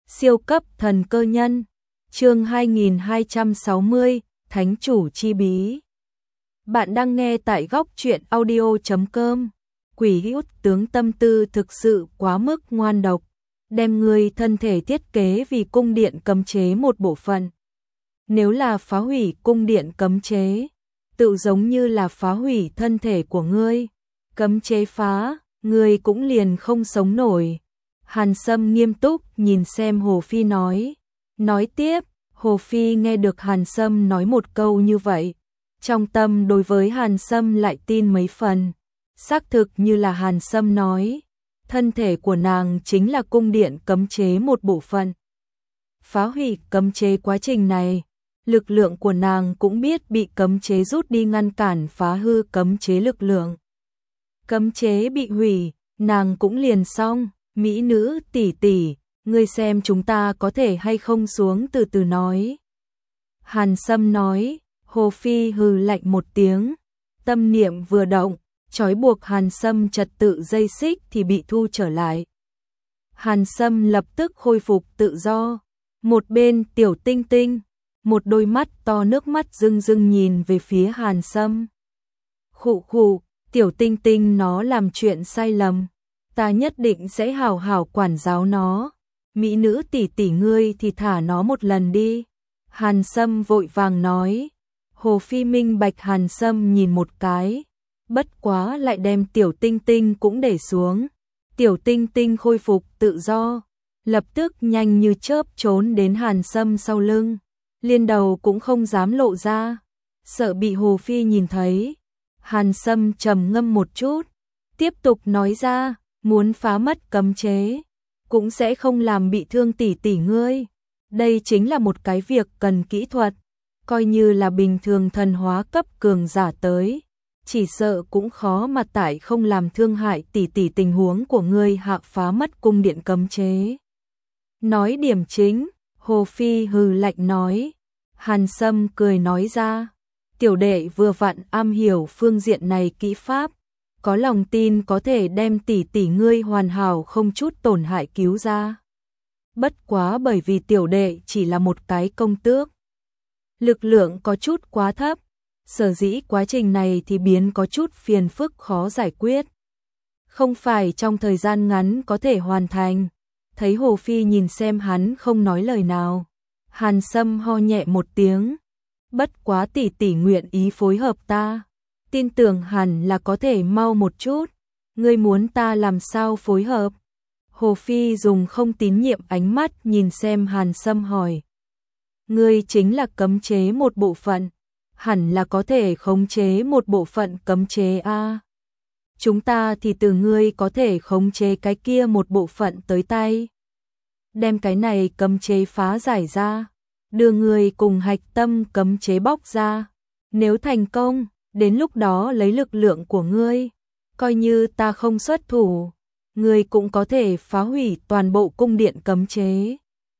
Siêu cấp thần cơ nhân, chương 2260, Thánh chủ chi bí. Bạn đang nghe tại góc truyện audio.com. Quỷ hữu tướng tâm tư thực sự quá mức ngoan độc, đem người thân thể thiết kế vì cung điện cấm chế một bộ phận. Nếu là phá hủy cung điện cấm chế, tự giống như là phá hủy thân thể của ngươi. Cấm chế phá, ngươi cũng liền không sống nổi. Hàn Sâm nghiêm túc nhìn xem Hồ Phi nói. Nói tiếp, Hồ Phi nghe được Hàn Sâm nói một câu như vậy. Trong tâm đối với Hàn Sâm lại tin mấy phần. Xác thực như là Hàn Sâm nói. Thân thể của nàng chính là cung điện cấm chế một bộ phận. Phá hủy cấm chế quá trình này, lực lượng của nàng cũng biết bị cấm chế rút đi ngăn cản phá hư cấm chế lực lượng. Cấm chế bị hủy, nàng cũng liền xong. Mỹ nữ tỷ tỷ, ngươi xem chúng ta có thể hay không xuống từ từ nói. Hàn Sâm nói. Hồ Phi hừ lạnh một tiếng. Tâm niệm vừa động, trói buộc Hàn Sâm trật tự dây xích thì bị thu trở lại. Hàn Sâm lập tức khôi phục tự do. Một bên Tiểu Tinh Tinh, một đôi mắt to nước mắt rưng rưng nhìn về phía Hàn Sâm. Khụ khụ, Tiểu Tinh Tinh nó làm chuyện sai lầm, ta nhất định sẽ hảo hảo quản giáo nó. Mỹ nữ tỷ tỷ ngươi thì thả nó một lần đi. Hàn Sâm vội vàng nói. Hồ Phi minh bạch Hàn Sâm nhìn một cái, bất quá lại đem Tiểu Tinh Tinh cũng để xuống. Tiểu Tinh Tinh khôi phục tự do, lập tức nhanh như chớp trốn đến Hàn Sâm sau lưng, liên đầu cũng không dám lộ ra, sợ bị Hồ Phi nhìn thấy. Hàn Sâm trầm ngâm một chút, tiếp tục nói ra, muốn phá mất cấm chế, cũng sẽ không làm bị thương tỷ tỷ ngươi. Đây chính là một cái việc cần kỹ thuật, coi như là bình thường thần hóa cấp cường giả tới, chỉ sợ cũng khó mà tại không làm thương hại tỷ tỷ tình huống của ngươi hạ phá mất cung điện cấm chế. Nói điểm chính, Hồ Phi hừ lạnh nói. Hàn Sâm cười nói ra, tiểu đệ vừa vặn am hiểu phương diện này kỹ pháp, có lòng tin có thể đem tỷ tỷ ngươi hoàn hảo không chút tổn hại cứu ra. Bất quá bởi vì tiểu đệ chỉ là một cái công tước, lực lượng có chút quá thấp, sở dĩ quá trình này thì biến có chút phiền phức khó giải quyết. Không phải trong thời gian ngắn có thể hoàn thành. Thấy Hồ Phi nhìn xem hắn không nói lời nào, Hàn Sâm ho nhẹ một tiếng. Bất quá tỷ tỷ nguyện ý phối hợp ta, tin tưởng hẳn là có thể mau một chút. Ngươi muốn ta làm sao phối hợp? Hồ Phi dùng không tín nhiệm ánh mắt nhìn xem Hàn Sâm hỏi. Ngươi chính là cấm chế một bộ phận, hẳn là có thể khống chế một bộ phận cấm chế a. Chúng ta thì từ ngươi có thể khống chế cái kia một bộ phận tới tay. Đem cái này cấm chế phá giải ra, đưa ngươi cùng hạch tâm cấm chế bóc ra. Nếu thành công, đến lúc đó lấy lực lượng của ngươi, coi như ta không xuất thủ, ngươi cũng có thể phá hủy toàn bộ cung điện cấm chế.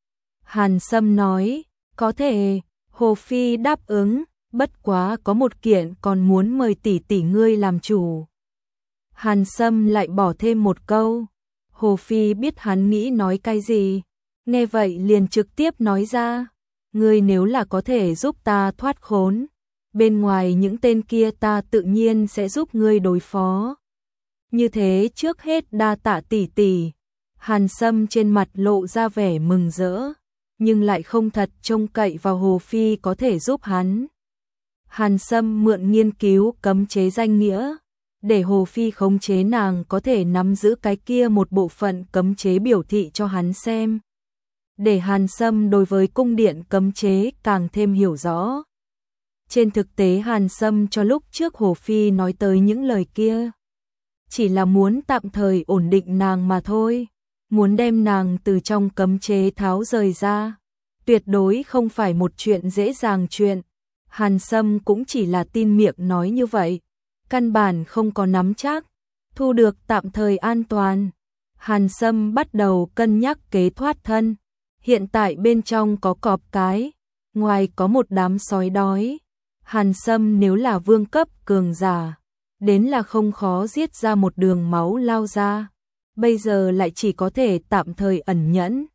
Hàn Sâm nói, có thể. Hồ Phi đáp ứng, bất quá có một kiện còn muốn mời tỷ tỷ ngươi làm chủ. Hàn Sâm lại bỏ thêm một câu. Hồ Phi biết hắn nghĩ nói cái gì, nghe vậy liền trực tiếp nói ra, ngươi nếu là có thể giúp ta thoát khốn, bên ngoài những tên kia ta tự nhiên sẽ giúp ngươi đối phó. Như thế trước hết đa tạ tỷ tỷ. Hàn Sâm trên mặt lộ ra vẻ mừng rỡ, nhưng lại không thật trông cậy vào Hồ Phi có thể giúp hắn. Hàn Sâm mượn nghiên cứu cấm chế danh nghĩa, để Hồ Phi khống chế nàng có thể nắm giữ cái kia một bộ phận cấm chế biểu thị cho hắn xem. Để Hàn Sâm đối với cung điện cấm chế càng thêm hiểu rõ. Trên thực tế Hàn Sâm cho lúc trước Hồ Phi nói tới những lời kia, chỉ là muốn tạm thời ổn định nàng mà thôi. Muốn đem nàng từ trong cấm chế tháo rời ra, tuyệt đối không phải một chuyện dễ dàng chuyện. Hàn Sâm cũng chỉ là tin miệng nói như vậy, căn bản không có nắm chắc thu được tạm thời an toàn. Hàn Sâm bắt đầu cân nhắc kế thoát thân. Hiện tại bên trong có cọp cái, ngoài có một đám sói đói. Hàn Sâm nếu là vương cấp cường giả, đến là không khó giết ra một đường máu lao ra. Bây giờ lại chỉ có thể tạm thời ẩn nhẫn,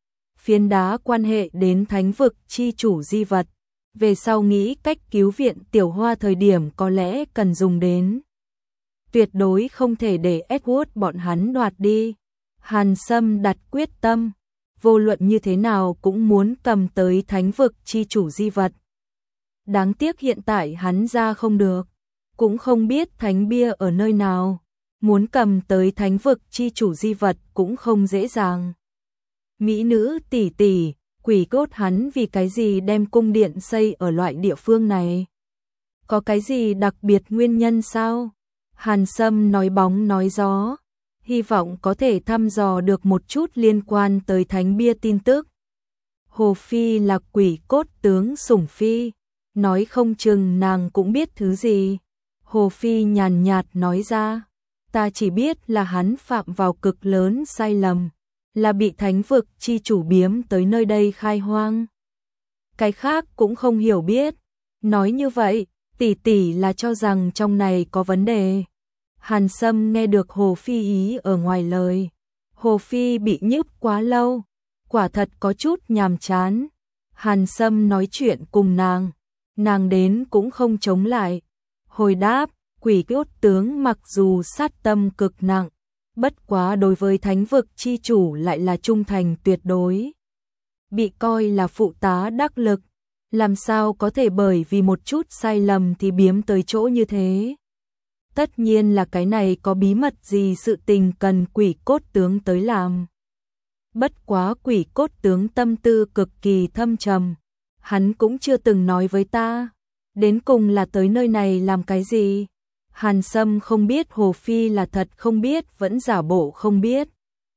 phiến đá quan hệ đến thánh vực chi chủ di vật. Về sau nghĩ cách cứu viện Tiểu Hoa thời điểm có lẽ cần dùng đến. Tuyệt đối không thể để Edward bọn hắn đoạt đi. Hàn Sâm đặt quyết tâm, vô luận như thế nào cũng muốn cầm tới thánh vực chi chủ di vật. Đáng tiếc hiện tại hắn ra không được, cũng không biết thánh bia ở nơi nào, muốn cầm tới thánh vực chi chủ di vật cũng không dễ dàng. Mỹ nữ tỷ tỷ, quỷ cốt hắn vì cái gì đem cung điện xây ở loại địa phương này? Có cái gì đặc biệt nguyên nhân sao? Hàn Sâm nói bóng nói gió, hy vọng có thể thăm dò được một chút liên quan tới thánh bia tin tức. Hồ Phi là quỷ cốt tướng sủng phi, nói không chừng nàng cũng biết thứ gì. Hồ Phi nhàn nhạt nói ra, ta chỉ biết là hắn phạm vào cực lớn sai lầm, là bị thánh vực chi chủ biếm tới nơi đây khai hoang. Cái khác cũng không hiểu biết. Nói như vậy, tỷ tỷ là cho rằng trong này có vấn đề. Hàn Sâm nghe được Hồ Phi ý ở ngoài lời. Hồ Phi bị nhức quá lâu, quả thật có chút nhàm chán. Hàn Sâm nói chuyện cùng nàng đến cũng không chống lại. Hồi đáp, quỷ cốt tướng mặc dù sát tâm cực nặng, bất quá đối với thánh vực chi chủ lại là trung thành tuyệt đối. Bị coi là phụ tá đắc lực, làm sao có thể bởi vì một chút sai lầm thì biếm tới chỗ như thế. Tất nhiên là cái này có bí mật gì sự tình cần quỷ cốt tướng tới làm. Bất quá quỷ cốt tướng tâm tư cực kỳ thâm trầm, hắn cũng chưa từng nói với ta, đến cùng là tới nơi này làm cái gì. Hàn Sâm không biết Hồ Phi là thật không biết vẫn giả bộ không biết.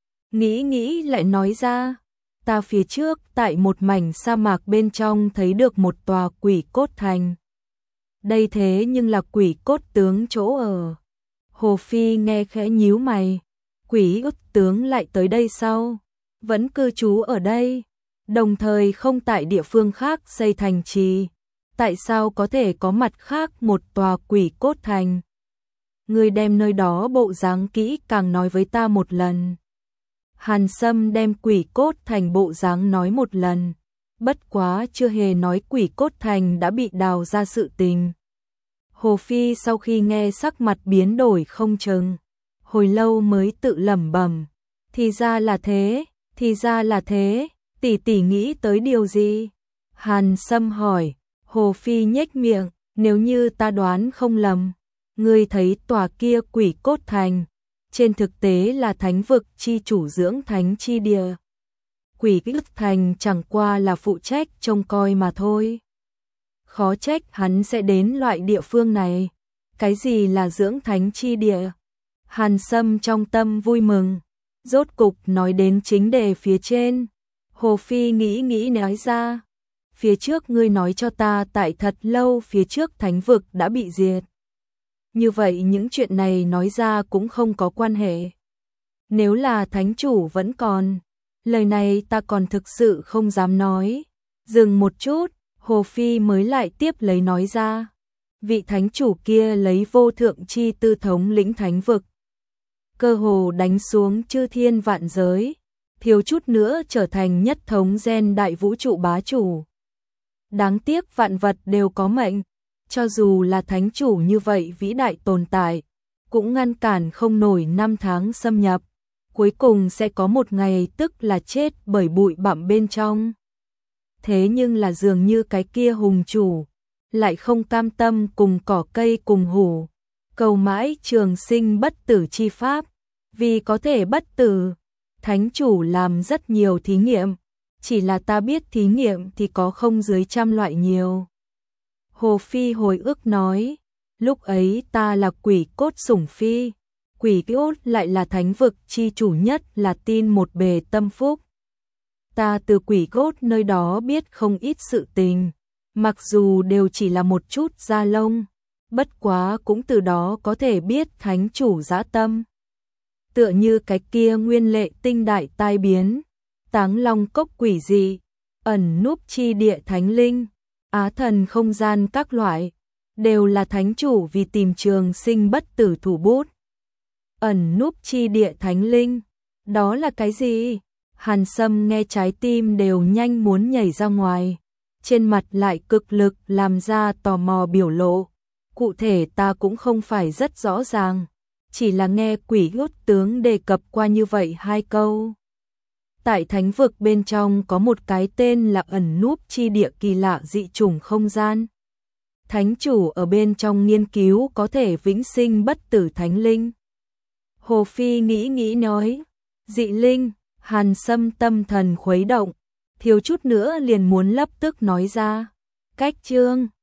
Nghĩ lại nói ra, ta phía trước tại một mảnh sa mạc bên trong thấy được một tòa quỷ cốt thành. Đây thế nhưng là quỷ cốt tướng chỗ ở. Hồ Phi nghe khẽ nhíu mày, quỷ cốt tướng lại tới đây sao? Vẫn cư trú ở đây, đồng thời không tại địa phương khác xây thành trì. Tại sao có thể có mặt khác một tòa quỷ cốt thành? Người đem nơi đó bộ dáng kỹ càng nói với ta một lần. Hàn Sâm đem quỷ cốt thành bộ dáng nói một lần, bất quá chưa hề nói quỷ cốt thành đã bị đào ra sự tình. Hồ Phi sau khi nghe sắc mặt biến đổi không chừng, hồi lâu mới tự lẩm bẩm, thì ra là thế, thì ra là thế, tỷ tỷ nghĩ tới điều gì? Hàn Sâm hỏi. Hồ Phi nhếch miệng, nếu như ta đoán không lầm, ngươi thấy tòa kia quỷ cốt thành, trên thực tế là thánh vực chi chủ dưỡng thánh chi địa. Quỷ cốt thành chẳng qua là phụ trách trông coi mà thôi. Khó trách hắn sẽ đến loại địa phương này. Cái gì là dưỡng thánh chi địa? Hàn Sâm trong tâm vui mừng, rốt cục nói đến chính đề phía trên. Hồ Phi nghĩ nói ra, phía trước ngươi nói cho ta tại thật lâu phía trước thánh vực đã bị diệt. Như vậy những chuyện này nói ra cũng không có quan hệ. Nếu là thánh chủ vẫn còn, lời này ta còn thực sự không dám nói. Dừng một chút, Hồ Phi mới lại tiếp lấy nói ra. Vị thánh chủ kia lấy vô thượng chi tư thống lĩnh thánh vực, cơ hồ đánh xuống chư thiên vạn giới, thiếu chút nữa trở thành nhất thống gen đại vũ trụ bá chủ. Đáng tiếc vạn vật đều có mệnh, cho dù là thánh chủ như vậy vĩ đại tồn tại, cũng ngăn cản không nổi năm tháng xâm nhập, cuối cùng sẽ có một ngày tức là chết bởi bụi bặm bên trong. Thế nhưng là dường như cái kia hùng chủ, lại không cam tâm cùng cỏ cây cùng hủ, cầu mãi trường sinh bất tử chi pháp, vì có thể bất tử, thánh chủ làm rất nhiều thí nghiệm. Chỉ là ta biết thí nghiệm thì có không dưới 100 loại nhiều. Hồ Phi hồi ức nói, lúc ấy ta là quỷ cốt sủng phi, quỷ cốt lại là thánh vực chi chủ nhất là tin một bề tâm phúc. Ta từ quỷ cốt nơi đó biết không ít sự tình, mặc dù đều chỉ là một chút da lông, bất quá cũng từ đó có thể biết thánh chủ dã tâm. Tựa như cái kia nguyên lệ tinh đại tai biến, Táng Long cốc quỷ dị, ẩn núp chi địa thánh linh, á thần không gian các loại, đều là thánh chủ vì tìm trường sinh bất tử thủ bút. Ẩn núp chi địa thánh linh, đó là cái gì? Hàn Sâm nghe trái tim đều nhanh muốn nhảy ra ngoài, trên mặt lại cực lực làm ra tò mò biểu lộ. Cụ thể ta cũng không phải rất rõ ràng, chỉ là nghe Quỷ Hút tướng đề cập qua như vậy hai câu. Tại thánh vực bên trong có một cái tên là ẩn núp chi địa kỳ lạ dị chủng không gian. Thánh chủ ở bên trong nghiên cứu có thể vĩnh sinh bất tử thánh linh. Hồ Phi nghĩ nói, dị linh. Hàn Sâm tâm thần khuấy động, thiếu chút nữa liền muốn lập tức nói ra. Cách chương